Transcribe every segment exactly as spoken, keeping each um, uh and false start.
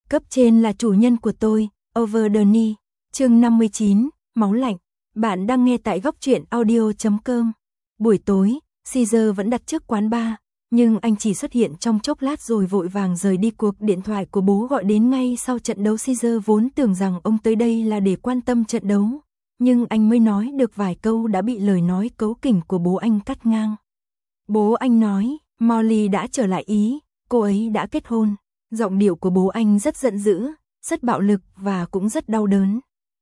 Cấp trên là chủ nhân của tôi, Over the Knee. Chương năm mươi chín, máu lạnh. Bạn đang nghe tại góc truyện audio chấm com. Buổi tối, Caesar vẫn đặt trước quán bar, nhưng anh chỉ xuất hiện trong chốc lát rồi vội vàng rời đi. Cuộc điện thoại của bố gọi đến ngay sau trận đấu. Caesar vốn tưởng rằng ông tới đây là để quan tâm trận đấu, nhưng anh mới nói được vài câu đã bị lời nói cấu kỉnh của bố anh cắt ngang. Bố anh nói, Molly đã trở lại Ý, cô ấy đã kết hôn. Giọng điệu của bố anh rất giận dữ, rất bạo lực và cũng rất đau đớn.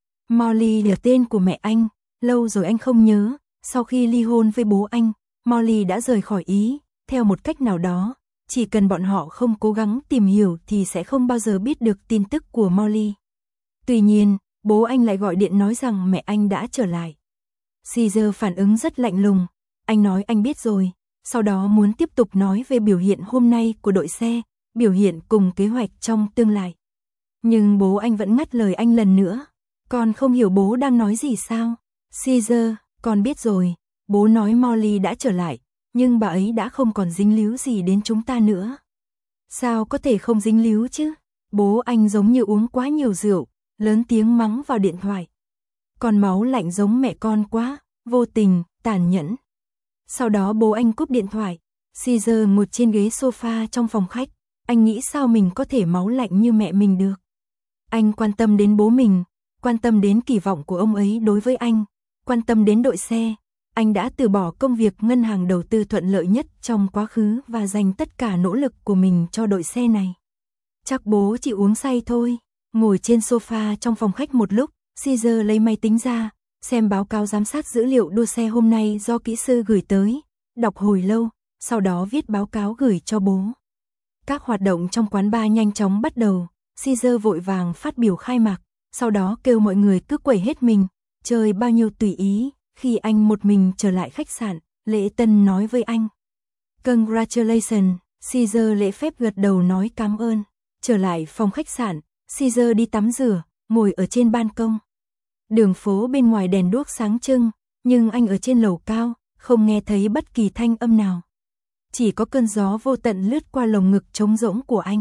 Molly là tên của mẹ anh, lâu rồi anh không nhớ, sau khi ly hôn với bố anh, Molly đã rời khỏi Ý, theo một cách nào đó, chỉ cần bọn họ không cố gắng tìm hiểu thì sẽ không bao giờ biết được tin tức của Molly. Tuy nhiên, bố anh lại gọi điện nói rằng mẹ anh đã trở lại. Caesar phản ứng rất lạnh lùng, anh nói anh biết rồi, sau đó muốn tiếp tục nói về biểu hiện hôm nay của đội xe, biểu hiện cùng kế hoạch trong tương lai. Nhưng bố anh vẫn ngắt lời anh lần nữa. Con không hiểu bố đang nói gì sao? Caesar, con biết rồi, bố nói Molly đã trở lại, nhưng bà ấy đã không còn dính líu gì đến chúng ta nữa. Sao có thể không dính líu chứ? Bố anh giống như uống quá nhiều rượu, lớn tiếng mắng vào điện thoại. Con máu lạnh giống mẹ con quá, vô tình, tàn nhẫn. Sau đó bố anh cúp điện thoại. Caesar ngồi trên ghế sofa trong phòng khách. Anh nghĩ sao mình có thể máu lạnh như mẹ mình được. Anh quan tâm đến bố mình, quan tâm đến kỳ vọng của ông ấy đối với anh, quan tâm đến đội xe. Anh đã từ bỏ công việc ngân hàng đầu tư thuận lợi nhất trong quá khứ và dành tất cả nỗ lực của mình cho đội xe này. Chắc bố chỉ uống say thôi. Ngồi trên sofa trong phòng khách một lúc, Caesar lấy máy tính ra, xem báo cáo giám sát dữ liệu đua xe hôm nay do kỹ sư gửi tới, đọc hồi lâu, sau đó viết báo cáo gửi cho bố. Các hoạt động trong quán bar nhanh chóng bắt đầu, Caesar vội vàng phát biểu khai mạc, sau đó kêu mọi người cứ quẩy hết mình, chơi bao nhiêu tùy ý. Khi anh một mình trở lại khách sạn, lễ tân nói với anh. Congratulations, Caesar lễ phép gật đầu nói cảm ơn. Trở lại phòng khách sạn, Caesar đi tắm rửa, ngồi ở trên ban công. Đường phố bên ngoài đèn đuốc sáng trưng, nhưng anh ở trên lầu cao, không nghe thấy bất kỳ thanh âm nào. Chỉ có cơn gió vô tận lướt qua lồng ngực trống rỗng của anh.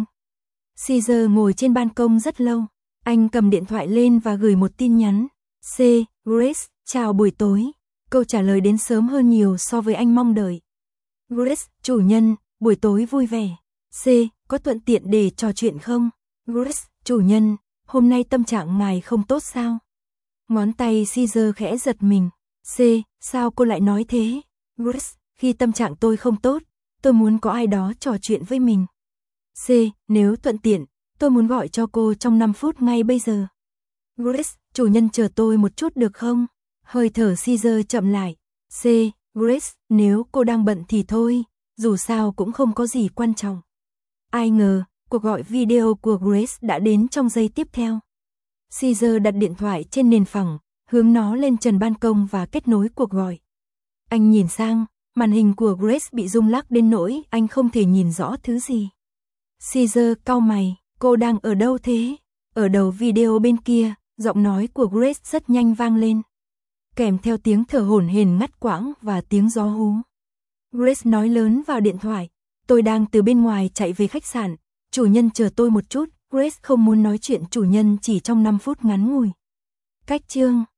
Caesar ngồi trên ban công rất lâu, anh cầm điện thoại lên và gửi một tin nhắn. C. Grace, chào buổi tối. Câu trả lời đến sớm hơn nhiều so với anh mong đợi. Grace, chủ nhân, buổi tối vui vẻ. C. Có thuận tiện để trò chuyện không? Grace, chủ nhân, hôm nay tâm trạng ngài không tốt sao? Ngón tay Caesar khẽ giật mình. C. Sao cô lại nói thế? Grace, khi tâm trạng tôi không tốt, tôi muốn có ai đó trò chuyện với mình. C. Nếu thuận tiện, tôi muốn gọi cho cô trong năm phút ngay bây giờ. Grace, chủ nhân chờ tôi một chút được không? Hơi thở Caesar chậm lại. C. Grace, nếu cô đang bận thì thôi, dù sao cũng không có gì quan trọng. Ai ngờ, cuộc gọi video của Grace đã đến trong giây tiếp theo. Caesar đặt điện thoại trên nền phẳng, hướng nó lên trần ban công và kết nối cuộc gọi. Anh nhìn sang, màn hình của Grace bị rung lắc đến nỗi anh không thể nhìn rõ thứ gì. Caesar cau mày, cô đang ở đâu thế? Ở đầu video bên kia, giọng nói của Grace rất nhanh vang lên, kèm theo tiếng thở hổn hển ngắt quãng và tiếng gió hú. Grace nói lớn vào điện thoại, tôi đang từ bên ngoài chạy về khách sạn, chủ nhân chờ tôi một chút. Grace không muốn nói chuyện chủ nhân chỉ trong năm phút ngắn ngủi. Cách chương